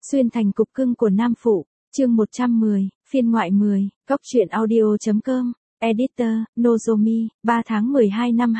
Xuyên thành cục cưng của nam phụ, chương 110, phiên ngoại 10, góc truyện audio.com, editor, Nozomi, 3 tháng 12 năm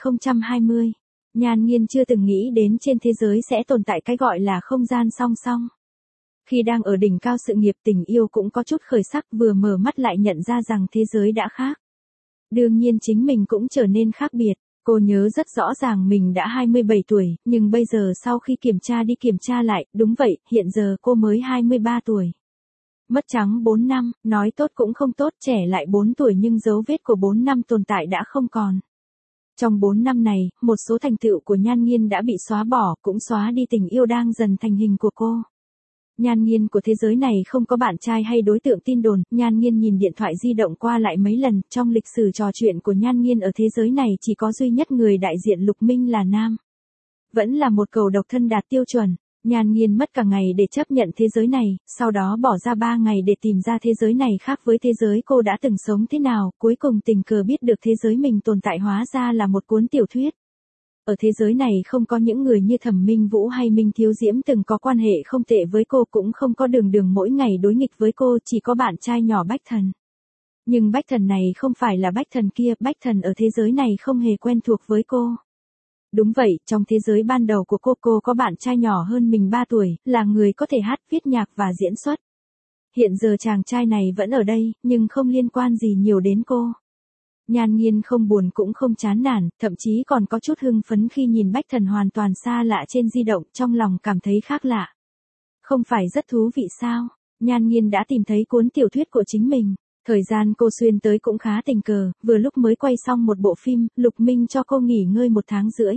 2020. Nhan Nghiên chưa từng nghĩ đến trên thế giới sẽ tồn tại cái gọi là không gian song song. Khi đang ở đỉnh cao sự nghiệp tình yêu cũng có chút khởi sắc, vừa mở mắt lại nhận ra rằng thế giới đã khác. Đương nhiên chính mình cũng trở nên khác biệt. Cô nhớ rất rõ ràng mình đã 27 tuổi, nhưng bây giờ sau khi kiểm tra lại, đúng vậy, hiện giờ cô mới 23 tuổi. Mất trắng 4 năm, nói tốt cũng không tốt, trẻ lại 4 tuổi nhưng dấu vết của 4 năm tồn tại đã không còn. Trong 4 năm này, một số thành tựu của Nhan Nghiên đã bị xóa bỏ, cũng xóa đi tình yêu đang dần thành hình của cô. Nhan Nghiên của thế giới này không có bạn trai hay đối tượng tin đồn. Nhan Nghiên nhìn điện thoại di động qua lại mấy lần, trong lịch sử trò chuyện của Nhan Nghiên ở thế giới này chỉ có duy nhất người đại diện Lục Minh là nam. Vẫn là một cầu độc thân đạt tiêu chuẩn. Nhan Nghiên mất cả ngày để chấp nhận thế giới này, sau đó bỏ ra 3 ngày để tìm ra thế giới này khác với thế giới cô đã từng sống thế nào, cuối cùng tình cờ biết được thế giới mình tồn tại hóa ra là một cuốn tiểu thuyết. Ở thế giới này không có những người như Thẩm Minh Vũ hay Minh Thiếu Diễm từng có quan hệ không tệ với cô, cũng không có Đường Đường mỗi ngày đối nghịch với cô, chỉ có bạn trai nhỏ Bách Thần. Nhưng Bách Thần này không phải là Bách Thần kia, Bách Thần ở thế giới này không hề quen thuộc với cô. Đúng vậy, trong thế giới ban đầu của cô có bạn trai nhỏ hơn mình 3 tuổi, là người có thể hát, viết nhạc và diễn xuất. Hiện giờ chàng trai này vẫn ở đây, nhưng không liên quan gì nhiều đến cô. Nhan Nghiên không buồn cũng không chán nản, thậm chí còn có chút hưng phấn khi nhìn Bách Thần hoàn toàn xa lạ trên di động, trong lòng cảm thấy khác lạ. Không phải rất thú vị sao? Nhan Nghiên đã tìm thấy cuốn tiểu thuyết của chính mình. Thời gian cô xuyên tới cũng khá tình cờ, vừa lúc mới quay xong một bộ phim, Lục Minh cho cô nghỉ ngơi 1 tháng rưỡi.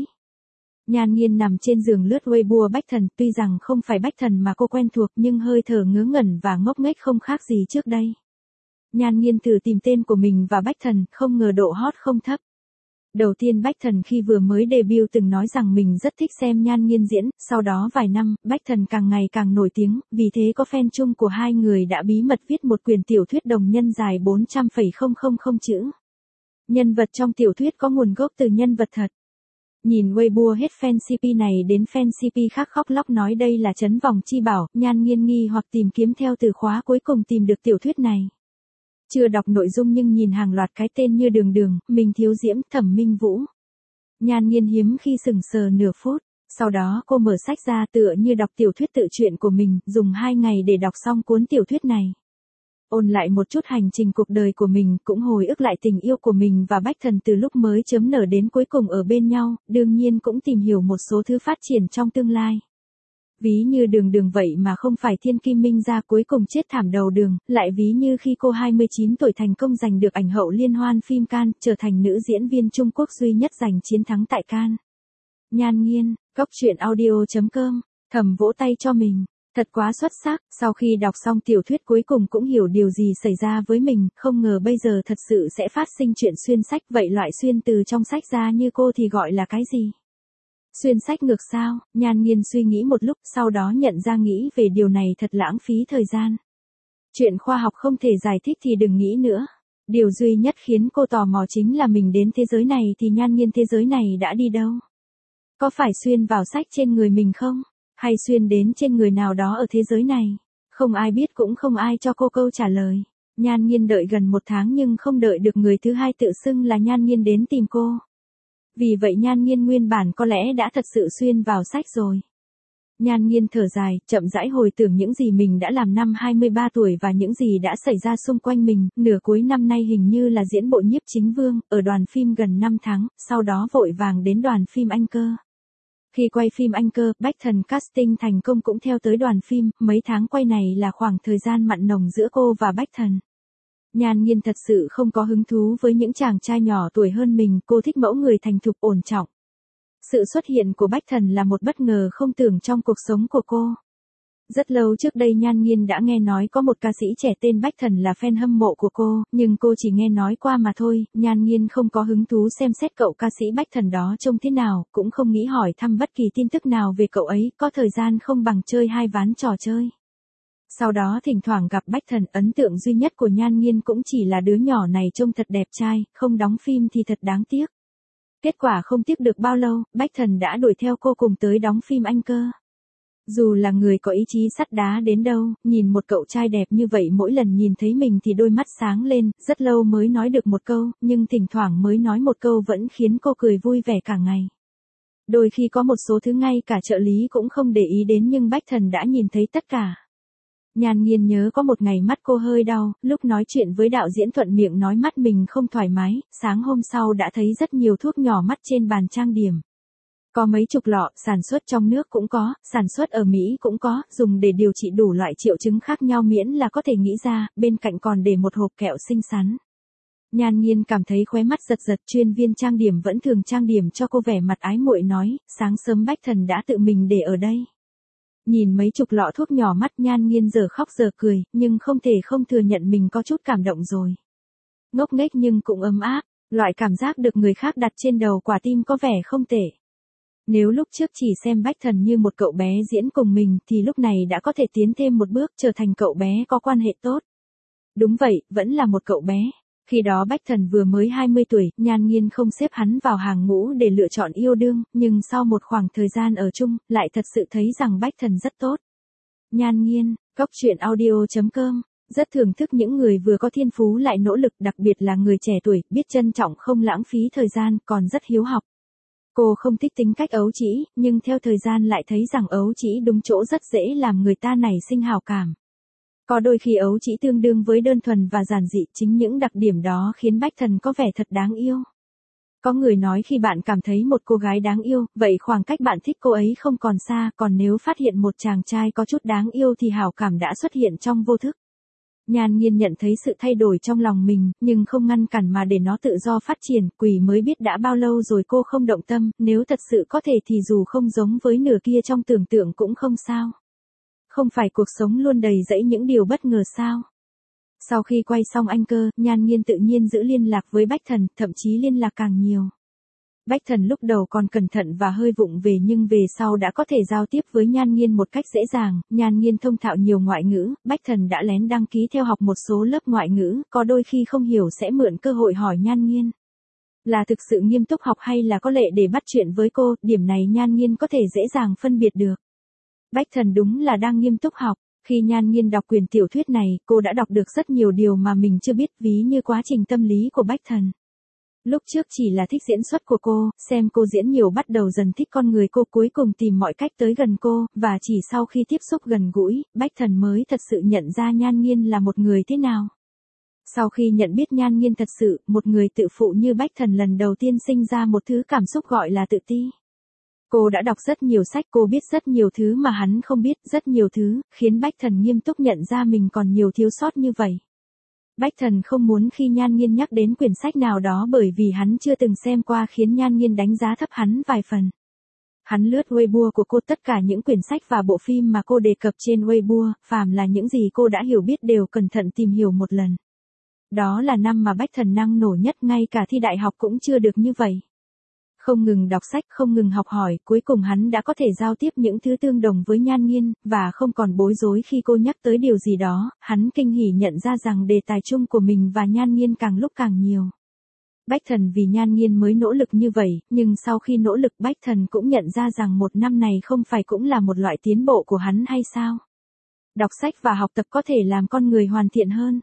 Nhan Nghiên nằm trên giường lướt Weibo Bách Thần, tuy rằng không phải Bách Thần mà cô quen thuộc nhưng hơi thở ngớ ngẩn và ngốc nghếch không khác gì trước đây. Nhan Nghiên thử tìm tên của mình và Bách Thần, không ngờ độ hot không thấp. Đầu tiên Bách Thần khi vừa mới debut từng nói rằng mình rất thích xem Nhan Nghiên diễn, sau đó vài năm, Bách Thần càng ngày càng nổi tiếng, vì thế có fan chung của hai người đã bí mật viết một quyển tiểu thuyết đồng nhân dài 400,000 chữ. Nhân vật trong tiểu thuyết có nguồn gốc từ nhân vật thật. Nhìn Weibo hết fan CP này đến fan CP khác khóc lóc nói đây là trấn vòng chi bảo, Nhan Nghiên nghi hoặc tìm kiếm theo từ khóa cuối cùng tìm được tiểu thuyết này. Chưa đọc nội dung nhưng nhìn hàng loạt cái tên như Đường Đường, Minh Thiếu Diễm, Thẩm Minh Vũ. Nhan Nghiên hiếm khi sững sờ nửa phút, sau đó cô mở sách ra tựa như đọc tiểu thuyết tự truyện của mình, dùng 2 ngày để đọc xong cuốn tiểu thuyết này. Ôn lại một chút hành trình cuộc đời của mình, cũng hồi ức lại tình yêu của mình và Bách Thần từ lúc mới chớm nở đến cuối cùng ở bên nhau, đương nhiên cũng tìm hiểu một số thứ phát triển trong tương lai. Ví như Đường Đường vậy mà không phải Thiên Kim Minh Gia cuối cùng chết thảm đầu đường, lại ví như khi cô 29 tuổi thành công giành được ảnh hậu liên hoan phim Cannes, trở thành nữ diễn viên Trung Quốc duy nhất giành chiến thắng tại Cannes. Nhan Nghiên, góc truyện audio.com, thầm vỗ tay cho mình. Thật quá xuất sắc, sau khi đọc xong tiểu thuyết cuối cùng cũng hiểu điều gì xảy ra với mình, không ngờ bây giờ thật sự sẽ phát sinh chuyện xuyên sách, vậy loại xuyên từ trong sách ra như cô thì gọi là cái gì? Xuyên sách ngược sao? Nhan Nghiên suy nghĩ một lúc, sau đó nhận ra nghĩ về điều này thật lãng phí thời gian. Chuyện khoa học không thể giải thích thì đừng nghĩ nữa. Điều duy nhất khiến cô tò mò chính là mình đến thế giới này thì Nhan Nghiên thế giới này đã đi đâu? Có phải xuyên vào sách trên người mình không? Hay xuyên đến trên người nào đó ở thế giới này? Không ai biết cũng không ai cho cô câu trả lời. Nhan Nghiên đợi gần 1 tháng nhưng không đợi được người thứ hai tự xưng là Nhan Nghiên đến tìm cô. Vì vậy Nhan Nghiên nguyên bản có lẽ đã thật sự xuyên vào sách rồi. Nhan Nghiên thở dài, chậm rãi hồi tưởng những gì mình đã làm năm 23 tuổi và những gì đã xảy ra xung quanh mình, nửa cuối năm nay hình như là diễn bộ Nhiếp Chính Vương, ở đoàn phim gần 5 tháng, sau đó vội vàng đến đoàn phim Anh Cơ. Khi quay phim Anh Cơ, Bách Thần casting thành công cũng theo tới đoàn phim, mấy tháng quay này là khoảng thời gian mặn nồng giữa cô và Bách Thần. Nhan Nghiên thật sự không có hứng thú với những chàng trai nhỏ tuổi hơn mình, cô thích mẫu người thành thục ổn trọng. Sự xuất hiện của Bách Thần là một bất ngờ không tưởng trong cuộc sống của cô. Rất lâu trước đây Nhan Nghiên đã nghe nói có một ca sĩ trẻ tên Bách Thần là fan hâm mộ của cô, nhưng cô chỉ nghe nói qua mà thôi, Nhan Nghiên không có hứng thú xem xét cậu ca sĩ Bách Thần đó trông thế nào, cũng không nghĩ hỏi thăm bất kỳ tin tức nào về cậu ấy, có thời gian không bằng chơi 2 ván trò chơi. Sau đó thỉnh thoảng gặp Bách Thần, ấn tượng duy nhất của Nhan Nghiên cũng chỉ là đứa nhỏ này trông thật đẹp trai, không đóng phim thì thật đáng tiếc. Kết quả không tiếc được bao lâu, Bách Thần đã đuổi theo cô cùng tới đóng phim Anh Cơ. Dù là người có ý chí sắt đá đến đâu, nhìn một cậu trai đẹp như vậy mỗi lần nhìn thấy mình thì đôi mắt sáng lên, rất lâu mới nói được một câu, nhưng thỉnh thoảng mới nói một câu vẫn khiến cô cười vui vẻ cả ngày. Đôi khi có một số thứ ngay cả trợ lý cũng không để ý đến nhưng Bách Thần đã nhìn thấy tất cả. Nhan Nghiên nhớ có một ngày mắt cô hơi đau, lúc nói chuyện với đạo diễn thuận miệng nói mắt mình không thoải mái, sáng hôm sau đã thấy rất nhiều thuốc nhỏ mắt trên bàn trang điểm. Có mấy chục lọ, sản xuất trong nước cũng có, sản xuất ở Mỹ cũng có, dùng để điều trị đủ loại triệu chứng khác nhau miễn là có thể nghĩ ra, bên cạnh còn để một hộp kẹo xinh xắn. Nhan Nghiên cảm thấy khóe mắt giật giật, chuyên viên trang điểm vẫn thường trang điểm cho cô vẻ mặt ái muội nói, sáng sớm Bách Thần đã tự mình để ở đây. Nhìn mấy chục lọ thuốc nhỏ mắt Nhan Nghiên giờ khóc giờ cười, nhưng không thể không thừa nhận mình có chút cảm động rồi. Ngốc nghếch nhưng cũng ấm áp, loại cảm giác được người khác đặt trên đầu quả tim có vẻ không tệ. Nếu lúc trước chỉ xem Bách Thần như một cậu bé diễn cùng mình thì lúc này đã có thể tiến thêm một bước trở thành cậu bé có quan hệ tốt. Đúng vậy, vẫn là một cậu bé. Khi đó Bách Thần vừa mới 20 tuổi, Nhan Nghiên không xếp hắn vào hàng ngũ để lựa chọn yêu đương, nhưng sau một khoảng thời gian ở chung, lại thật sự thấy rằng Bách Thần rất tốt. Nhan Nghiên, Goctruyện.audio.com, rất thưởng thức những người vừa có thiên phú lại nỗ lực, đặc biệt là người trẻ tuổi, biết trân trọng không lãng phí thời gian, còn rất hiếu học. Cô không thích tính cách ấu trĩ, nhưng theo thời gian lại thấy rằng ấu trĩ đúng chỗ rất dễ làm người ta nảy sinh hào cảm. Có đôi khi ấu trĩ tương đương với đơn thuần và giản dị, chính những đặc điểm đó khiến Bách Thần có vẻ thật đáng yêu. Có người nói khi bạn cảm thấy một cô gái đáng yêu, vậy khoảng cách bạn thích cô ấy không còn xa, còn nếu phát hiện một chàng trai có chút đáng yêu thì hào cảm đã xuất hiện trong vô thức. Nhan Nghiên nhận thấy sự thay đổi trong lòng mình, nhưng không ngăn cản mà để nó tự do phát triển, quỷ mới biết đã bao lâu rồi cô không động tâm, nếu thật sự có thể thì dù không giống với nửa kia trong tưởng tượng cũng không sao. Không phải cuộc sống luôn đầy rẫy những điều bất ngờ sao? Sau khi quay xong Anh Cơ, Nhan Nghiên tự nhiên giữ liên lạc với Bách Thần, thậm chí liên lạc càng nhiều. Bách Thần lúc đầu còn cẩn thận và hơi vụng về nhưng về sau đã có thể giao tiếp với Nhan Nghiên một cách dễ dàng, Nhan Nghiên thông thạo nhiều ngoại ngữ, Bách Thần đã lén đăng ký theo học một số lớp ngoại ngữ, có đôi khi không hiểu sẽ mượn cơ hội hỏi Nhan Nghiên. Là thực sự nghiêm túc học hay là có lệ để bắt chuyện với cô, điểm này Nhan Nghiên có thể dễ dàng phân biệt được. Bách Thần đúng là đang nghiêm túc học. Khi Nhan Nghiên đọc quyển tiểu thuyết này, cô đã đọc được rất nhiều điều mà mình chưa biết, ví như quá trình tâm lý của Bách Thần. Lúc trước chỉ là thích diễn xuất của cô, xem cô diễn nhiều bắt đầu dần thích con người cô, cuối cùng tìm mọi cách tới gần cô, và chỉ sau khi tiếp xúc gần gũi, Bách Thần mới thật sự nhận ra Nhan Nghiên là một người thế nào. Sau khi nhận biết Nhan Nghiên thật sự, một người tự phụ như Bách Thần lần đầu tiên sinh ra một thứ cảm xúc gọi là tự ti. Cô đã đọc rất nhiều sách, cô biết rất nhiều thứ mà hắn không biết, rất nhiều thứ, khiến Bách Thần nghiêm túc nhận ra mình còn nhiều thiếu sót như vậy. Bách Thần không muốn khi Nhan Nghiên nhắc đến quyển sách nào đó bởi vì hắn chưa từng xem qua khiến Nhan Nghiên đánh giá thấp hắn vài phần. Hắn lướt Weibo của cô, tất cả những quyển sách và bộ phim mà cô đề cập trên Weibo, phàm là những gì cô đã hiểu biết đều cẩn thận tìm hiểu một lần. Đó là năm mà Bách Thần năng nổ nhất, ngay cả thi đại học cũng chưa được như vậy. Không ngừng đọc sách, không ngừng học hỏi, cuối cùng hắn đã có thể giao tiếp những thứ tương đồng với Nhan Nghiên, và không còn bối rối khi cô nhắc tới điều gì đó, hắn kinh hỉ nhận ra rằng đề tài chung của mình và Nhan Nghiên càng lúc càng nhiều. Bách Thần vì Nhan Nghiên mới nỗ lực như vậy, nhưng sau khi nỗ lực Bách Thần cũng nhận ra rằng một năm này không phải cũng là một loại tiến bộ của hắn hay sao? Đọc sách và học tập có thể làm con người hoàn thiện hơn.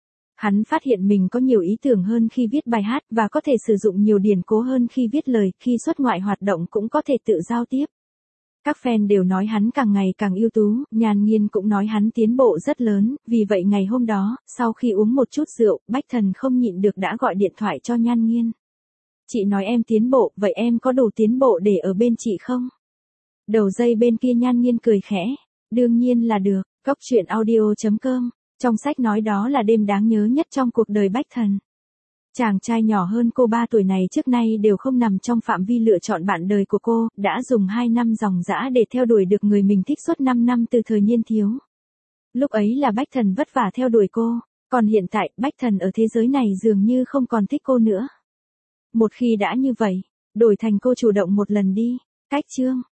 Hắn phát hiện mình có nhiều ý tưởng hơn khi viết bài hát và có thể sử dụng nhiều điển cố hơn khi viết lời, khi xuất ngoại hoạt động cũng có thể tự giao tiếp. Các fan đều nói hắn càng ngày càng ưu tú, Nhan Nghiên cũng nói hắn tiến bộ rất lớn, vì vậy ngày hôm đó, sau khi uống một chút rượu, Bách Thần không nhịn được đã gọi điện thoại cho Nhan Nghiên. Chị nói em tiến bộ, vậy em có đủ tiến bộ để ở bên chị không? Đầu dây bên kia Nhan Nghiên cười khẽ, đương nhiên là được, Goctruyện.audio.com. Trong sách nói đó là đêm đáng nhớ nhất trong cuộc đời Bách Thần. Chàng trai nhỏ hơn cô 3 tuổi này trước nay đều không nằm trong phạm vi lựa chọn bạn đời của cô, đã dùng 2 năm ròng rã để theo đuổi được người mình thích suốt 5 năm từ thời niên thiếu. Lúc ấy là Bách Thần vất vả theo đuổi cô, còn hiện tại Bách Thần ở thế giới này dường như không còn thích cô nữa. Một khi đã như vậy, đổi thành cô chủ động một lần đi. Cách chương